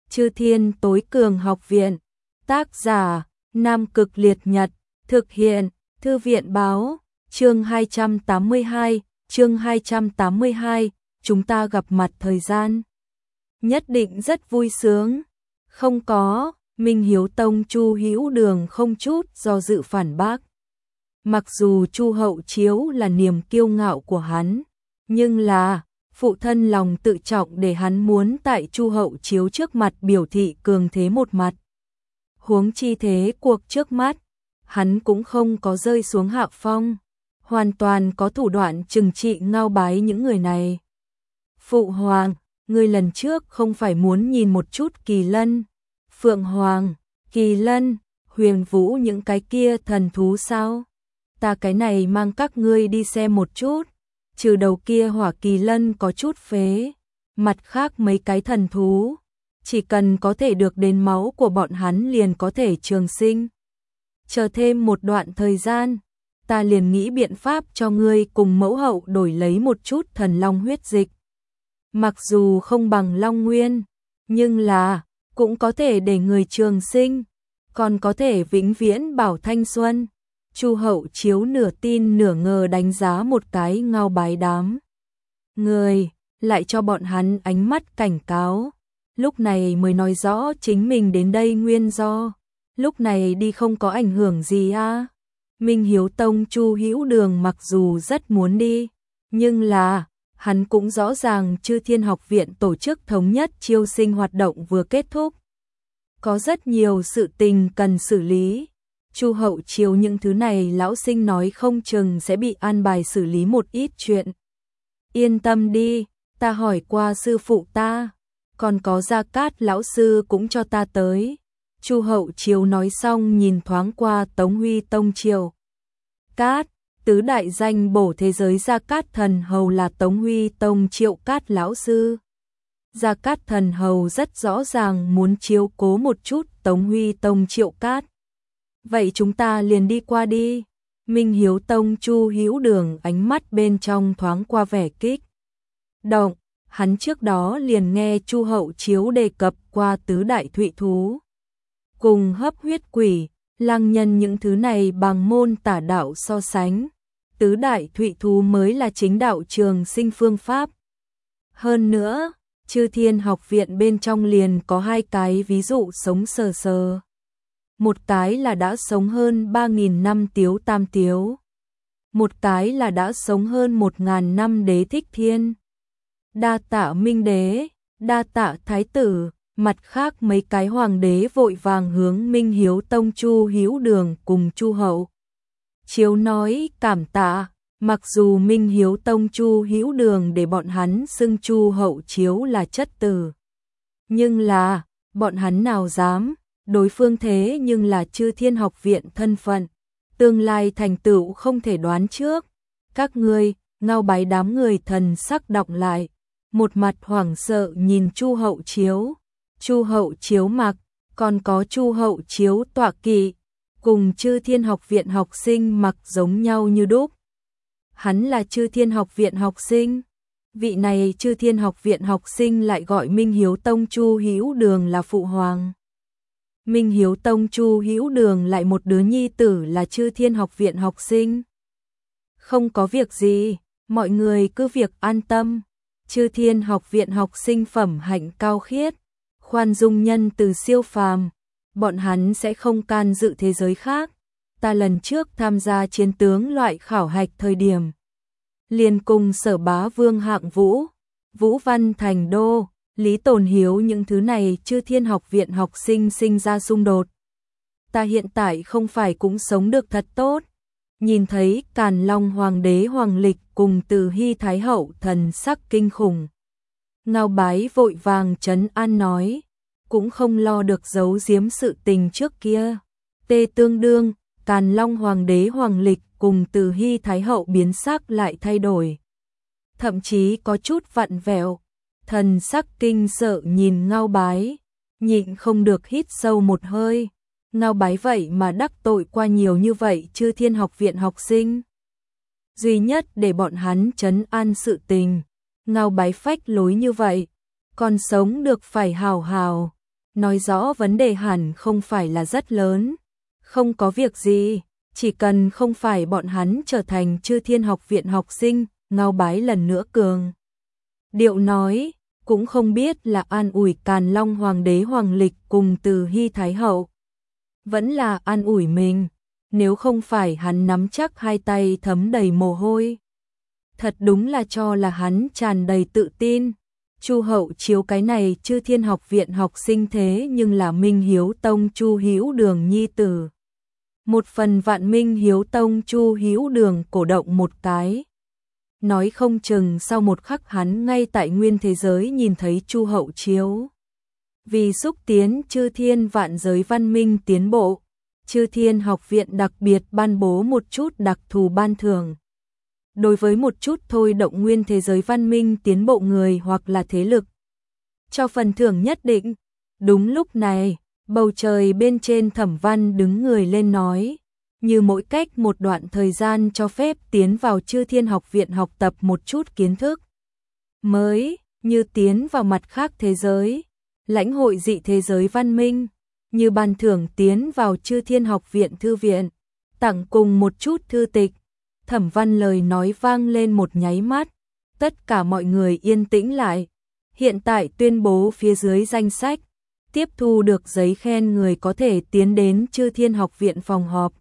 Chư Thiên Tối Cường Học Viện. Tác giả: Nam Cực Liệt Nhật. Thực hiện: Thư viện báo. Chương 282, chương 282, chúng ta gặp mặt thời gian. Nhất định rất vui sướng. Không có, Minh Hiếu Tông Chu Hữu Đường không chút do dự phản bác. Mặc dù Chu Hậu Chiếu là niềm kiêu ngạo của hắn, nhưng là phụ thân lòng tự trọng để hắn muốn tại Chu Hậu Chiếu trước mặt biểu thị cường thế một mặt. Huống chi thế cuộc trước mắt, hắn cũng không có rơi xuống hạ phong, hoàn toàn có thủ đoạn trừng trị Ngao Bái những người này. Phụ hoàng, ngươi lần trước không phải muốn nhìn một chút Kỳ Lân, Phượng Hoàng, Kỳ Lân, Huyền Vũ những cái kia thần thú sao? Ta cái này mang các ngươi đi xem một chút. Trừ đầu kia Hỏa Kỳ Lân có chút phế, mặt khác mấy cái thần thú, chỉ cần có thể được đến máu của bọn hắn liền có thể trường sinh. Chờ thêm một đoạn thời gian, ta liền nghĩ biện pháp cho ngươi cùng mẫu hậu đổi lấy một chút thần long huyết dịch. Mặc dù không bằng Long Nguyên, nhưng là cũng có thể để người trường sinh, còn có thể vĩnh viễn bảo thanh xuân. Chu Hậu Chiếu nửa tin nửa ngờ đánh giá một cái Ngao Bái đám người, lại cho bọn hắn ánh mắt cảnh cáo. Lúc này mới nói rõ chính mình đến đây nguyên do. Lúc này đi không có ảnh hưởng gì à? Minh Hiếu Tông Chu Hữu Đường mặc dù rất muốn đi, nhưng là hắn cũng rõ ràng Chư Thiên Học Viện tổ chức thống nhất chiêu sinh hoạt động vừa kết thúc, có rất nhiều sự tình cần xử lý. Chu Hậu Chiếu những thứ này lão sinh nói không chừng sẽ bị an bài xử lý một ít chuyện. Yên tâm đi, ta hỏi qua sư phụ ta, còn có Gia Cát lão sư cũng cho ta tới. Chu Hậu Chiếu nói xong nhìn thoáng qua Tống Huy Tông Triều Cát, tứ đại danh bổ thế giới Gia Cát Thần Hầu là Tống Huy Tông Triệu Cát lão sư. Gia Cát Thần Hầu rất rõ ràng muốn chiếu cố một chút Tống Huy Tông Triệu Cát. Vậy chúng ta liền đi qua đi. Minh Hiếu Tông Chu Hữu Đường ánh mắt bên trong thoáng qua vẻ kích động, hắn trước đó liền nghe Chu Hậu Chiếu đề cập qua tứ đại thụy thú, cùng hấp huyết quỷ, lang nhân những thứ này bằng môn tả đạo so sánh, tứ đại thụy thú mới là chính đạo trường sinh phương pháp. Hơn nữa, Chư Thiên Học Viện bên trong liền có hai cái ví dụ sống sờ sờ. Một cái là đã sống hơn 3.000 năm Tiếu Tam Tiếu, một cái là đã sống hơn 1.000 năm Đế Thích Thiên. Đa tạ Minh Đế, đa tạ Thái tử. Mặt khác mấy cái hoàng đế vội vàng hướng Minh Hiếu Tông Chu Hữu Đường cùng Chu Hậu Chiếu nói cảm tạ. Mặc dù Minh Hiếu Tông Chu Hữu Đường để bọn hắn xưng Chu Hậu Chiếu là chất tử, nhưng là bọn hắn nào dám, đối phương thế nhưng là Chư Thiên Học Viện thân phận, tương lai thành tựu không thể đoán trước. Các ngươi, Ngao Bái đám người thần sắc đọc lại, một mặt hoảng sợ nhìn Chu Hậu Chiếu. Chu Hậu Chiếu mặc, còn có Chu Hậu Chiếu tọa kỵ, cùng Chư Thiên Học Viện học sinh mặc giống nhau như đúc. Hắn là Chư Thiên Học Viện học sinh. Vị này Chư Thiên Học Viện học sinh lại gọi Minh Hiếu Tông Chu Hữu Đường là phụ hoàng. Minh Hiếu Tông Chu Hữu Đường lại một đứa nhi tử là Chư Thiên Học Viện học sinh. Không có việc gì, mọi người cứ việc an tâm. Chư Thiên Học Viện học sinh phẩm hạnh cao khiết, khoan dung nhân từ siêu phàm, bọn hắn sẽ không can dự thế giới khác. Ta lần trước tham gia chiến tướng loại khảo hạch thời điểm, liền cùng Sở Bá Vương Hạng Vũ, Vũ Văn Thành Đô, Lý Tồn Hiếu những thứ này Chư Thiên Học Viện học sinh sinh ra xung đột. Ta hiện tại không phải cũng sống được thật tốt. Nhìn thấy Càn Long Hoàng đế Hoàng Lịch cùng Từ Hy Thái Hậu thần sắc kinh khủng, Ngao Bái vội vàng trấn an nói, cũng không lo được giấu giếm sự tình trước kia. Tê tương đương, Càn Long Hoàng đế Hoàng Lịch cùng Từ Hy Thái Hậu biến sắc lại thay đổi, thậm chí có chút vặn vẹo, thần sắc kinh sợ nhìn Ngao Bái, nhịn không được hít sâu một hơi. Ngao Bái vậy mà đắc tội qua nhiều như vậy Chư Thiên Học Viện học sinh. Duy nhất để bọn hắn trấn an sự tình, Ngao Bái phách lối như vậy, còn sống được phải hào hào. nói rõ vấn đề hẳn không phải là rất lớn. Không có việc gì, chỉ cần không phải bọn hắn trở thành Chư Thiên Học Viện học sinh, Ngao Bái lần nữa cường điệu nói, cũng không biết là an ủi Càn Long Hoàng đế Hoàng Lịch cùng Từ Hy Thái Hậu. Vẫn là an ủi mình, nếu không phải hắn nắm chắc hai tay thấm đầy mồ hôi. Thật đúng là cho là hắn tràn đầy tự tin. Chu Hậu Chiếu cái này Chư Thiên Học Viện học sinh thế nhưng là Minh Hiếu Tông Chu Hữu Đường nhi tử. Một phần vạn Minh Hiếu Tông Chu Hữu Đường cổ động một cái. Nói không chừng sau một khắc hắn ngay tại nguyên thế giới nhìn thấy Chu Hậu Chiếu. Vì xúc tiến Chư Thiên vạn giới văn minh tiến bộ, Chư Thiên Học Viện đặc biệt ban bố một chút đặc thù ban thưởng. Đối với một chút thôi động nguyên thế giới văn minh tiến bộ người hoặc là thế lực, cho phần thưởng nhất định. Đúng lúc này, bầu trời bên trên Thẩm Văn đứng người lên nói, như mỗi cách một đoạn thời gian cho phép tiến vào Chư Thiên Học Viện học tập một chút kiến thức mới, như tiến vào mặt khác thế giới, lãnh hội dị thế giới văn minh, như ban thưởng tiến vào Chư Thiên Học Viện thư viện, tặng cùng một chút thư tịch. Thẩm Văn lời nói vang lên một nháy mắt, tất cả mọi người yên tĩnh lại. Hiện tại tuyên bố phía dưới danh sách, tiếp thu được giấy khen người có thể tiến đến Chư Thiên Học Viện phòng họp.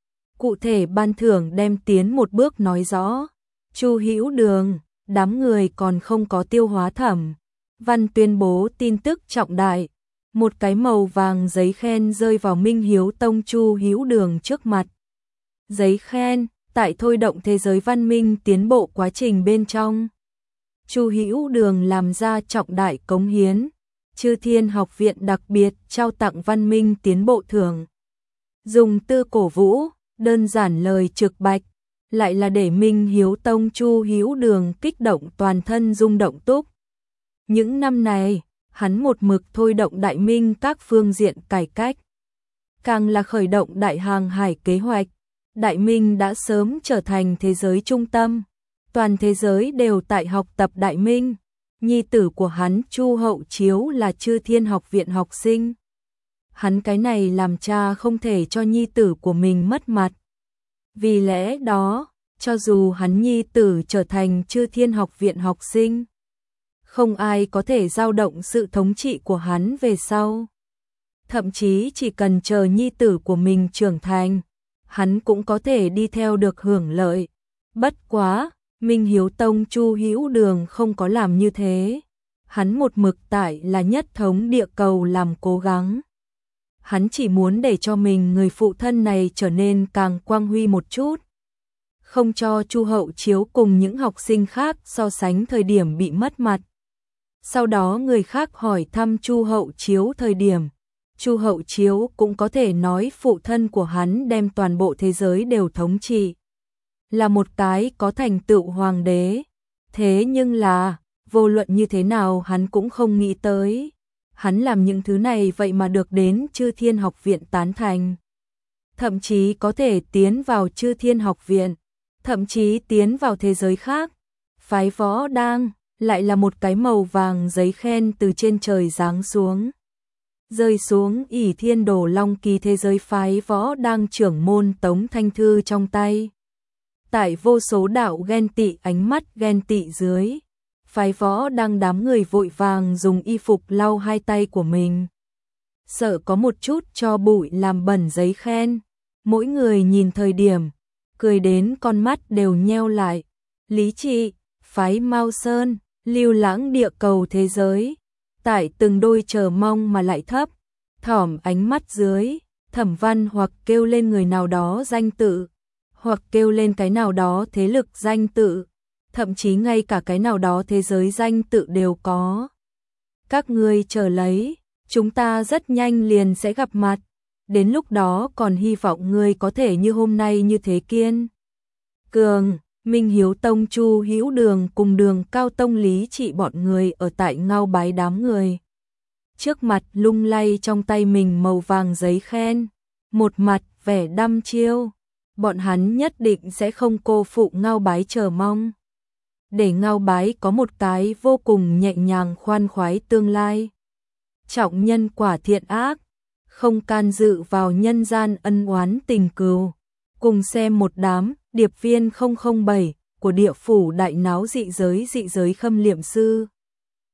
Cụ thể ban thưởng đem tiến một bước nói rõ. Chu Hữu Đường, đám người còn không có tiêu hóa Thẩm Văn tuyên bố tin tức trọng đại. Một cái màu vàng giấy khen rơi vào Minh Hiếu Tông Chu Hữu Đường trước mặt. Giấy khen, tại thôi động thế giới văn minh tiến bộ quá trình bên trong. Chu Hữu Đường làm ra trọng đại cống hiến. Chư Thiên Học Viện đặc biệt trao tặng văn minh tiến bộ thưởng. Dùng tư cổ vũ, đơn giản lời trực bạch, lại là để Minh Hiếu Tông Chu Hữu Đường kích động toàn thân rung động túc. Những năm này, hắn một mực thôi động đại minh các phương diện cải cách. Càng là khởi động đại hàng hải kế hoạch, đại minh đã sớm trở thành thế giới trung tâm. Toàn thế giới đều tại học tập đại minh. Nhi tử của hắn Chu Hậu Chiếu là Chư Thiên Học Viện học sinh. Hắn cái này làm cha không thể cho nhi tử của mình mất mặt. Vì lẽ đó, cho dù hắn nhi tử trở thành Chư Thiên Học Viện học sinh, không ai có thể dao động sự thống trị của hắn về sau. Thậm chí chỉ cần chờ nhi tử của mình trưởng thành, hắn cũng có thể đi theo được hưởng lợi. Bất quá, Minh Hiếu Tông Chu Hữu Đường không có làm như thế. Hắn một mực tại là nhất thống địa cầu làm cố gắng. Hắn chỉ muốn để cho mình người phụ thân này trở nên càng quang huy một chút. Không cho Chu Hậu Chiếu cùng những học sinh khác so sánh thời điểm bị mất mặt. Sau đó người khác hỏi thăm Chu Hậu Chiếu thời điểm, Chu Hậu Chiếu cũng có thể nói phụ thân của hắn đem toàn bộ thế giới đều thống trị. Là một cái có thành tựu hoàng đế. Thế nhưng là, vô luận như thế nào hắn cũng không nghĩ tới. Hắn làm những thứ này vậy mà được đến Chư Thiên Học Viện tán thành. Thậm chí có thể tiến vào Chư Thiên Học Viện. Thậm chí tiến vào thế giới khác. Phái Võ Đang, lại là một cái màu vàng giấy khen từ trên trời giáng xuống. Rơi xuống Ỷ Thiên Đồ Long Kỳ thế giới Phái Võ Đang trưởng môn Tống Thanh Thư trong tay. Tại vô số đạo ghen tị ánh mắt ghen tị dưới, Phái Võ Đang đám người vội vàng dùng y phục lau hai tay của mình. Sợ có một chút cho bụi làm bẩn giấy khen. Mỗi người nhìn thời điểm, cười đến con mắt đều nheo lại. Lý Trị, Phái Mao Sơn, lưu lãng địa cầu thế giới. Tại từng đôi chờ mong mà lại thấp, thỏm ánh mắt dưới, Thẩm Văn hoặc kêu lên người nào đó danh tự, hoặc kêu lên cái nào đó thế lực danh tự, thậm chí ngay cả cái nào đó thế giới danh tự đều có. Các ngươi chờ lấy, chúng ta rất nhanh liền sẽ gặp mặt, đến lúc đó còn hy vọng ngươi có thể như hôm nay như thế kiên cường. Minh Hiếu Tông Chu Hữu Đường cùng Đường Cao Tông Lý Trị bọn người ở tại Ngao Bái đám người. Trước mặt lung lay trong tay mình màu vàng giấy khen, một mặt vẻ đăm chiêu. Bọn hắn nhất định sẽ không cô phụ Ngao Bái chờ mong. Để Ngao Bái có một cái vô cùng nhẹ nhàng khoan khoái tương lai. trọng nhân quả thiện ác, không can dự vào nhân gian ân oán tình cừu. Cùng xem một đám điệp viên 007 của địa phủ đại náo dị giới Khâm Liệm Sư.